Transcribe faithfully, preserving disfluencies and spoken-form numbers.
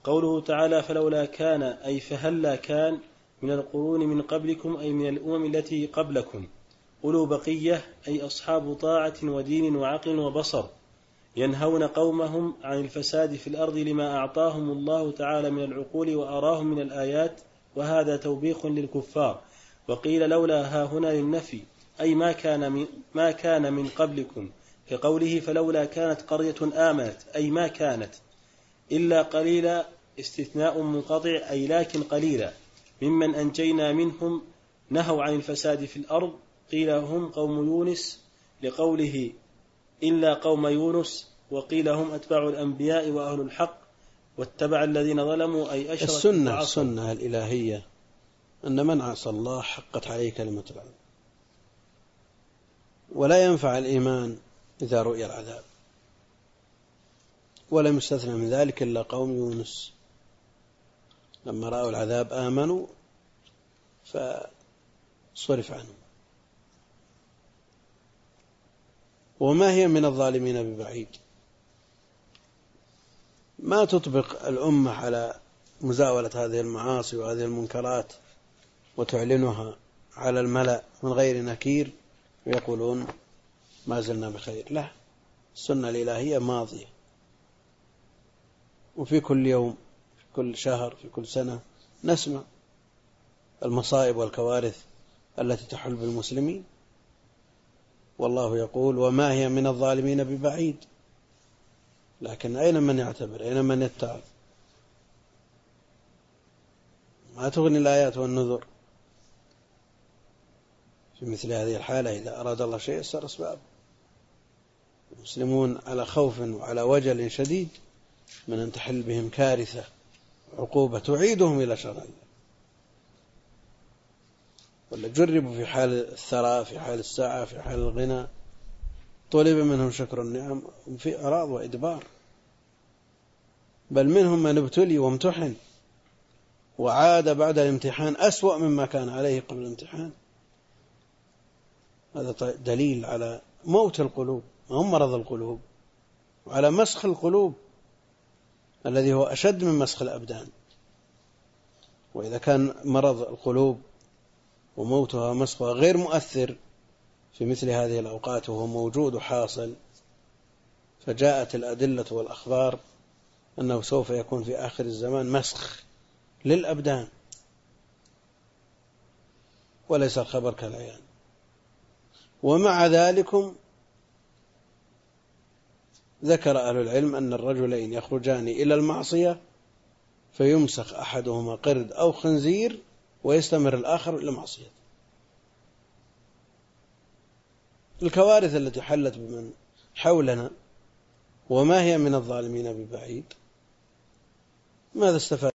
قوله تعالى فلولا كان أي فهلا كان من القرون من قبلكم أي من الأمم التي قبلكم أولو بقية أي أصحاب طاعة ودين وعقل وبصر ينهون قومهم عن الفساد في الأرض لما أعطاهم الله تعالى من العقول وأراهم من الآيات، وهذا توبيخ للكفار. وقيل لولا ها هنا للنفي أي ما كان من, ما كان من قبلكم، كقوله فلولا كانت قرية آمنت أي ما كانت إلا قليلا، استثناء منقطع أي لكن قليلا، ممن أنجينا منهم نهوا عن الفساد في الأرض. قيل هم قوم يونس لقوله إلا قوم يونس، وقيل هم أتباع الأنبياء وأهل الحق واتبع الذين ظلموا أي أشركوا السنة, السنة الإلهية أن من عصى الله حقت عليه كلمة العذاب، ولا ينفع الإيمان إذا رؤي العذاب، ولم يستثنى من ذلك إلا قوم يونس لما رأوا العذاب آمنوا فصرف عنهم. وما هي من الظالمين ببعيد، ما تطبق الأمة على مزاولة هذه المعاصي وهذه المنكرات وتعلنها على الملأ من غير نكير ويقولون ما زلنا بخير. لا، السنة الإلهية ماضية، وفي كل يوم في كل شهر في كل سنة نسمع المصائب والكوارث التي تحل بالمسلمين، والله يقول وما هي من الظالمين ببعيد. لكن أين من يعتبر؟ أين من يتعظ؟ ما تغني الآيات والنذر في مثل هذه الحالة. إذا أراد الله شيء يسر أسباب. المسلمون على خوف وعلى وجل شديد من أن تحل بهم كارثة عقوبة تعيدهم إلى شر الله. ولا جربوا في حال الثراء، في حال السعة، في حال الغنى، طلب منهم شكر النعم في أراض وإدبار، بل منهم من ابتلي وامتحن وعاد بعد الامتحان أسوأ مما كان عليه قبل الامتحان. هذا دليل على موت القلوب وهم مرض القلوب، وعلى مسخ القلوب الذي هو أشد من مسخ الأبدان. وإذا كان مرض القلوب وموتها مسخها غير مؤثر في مثل هذه الأوقات وهو موجود وحاصل، فجاءت الأدلة والأخبار أنه سوف يكون في آخر الزمان مسخ للأبدان، وليس الخبر كالعيان. ومع ذلك ذكر أهل العلم أن الرجلين يخرجان إلى المعصية فيمسخ أحدهما قرد أو خنزير ويستمر الآخر إلى معصية. الكوارث التي حلت بمن حولنا وما هي من الظالمين ببعيد، ماذا استفاد؟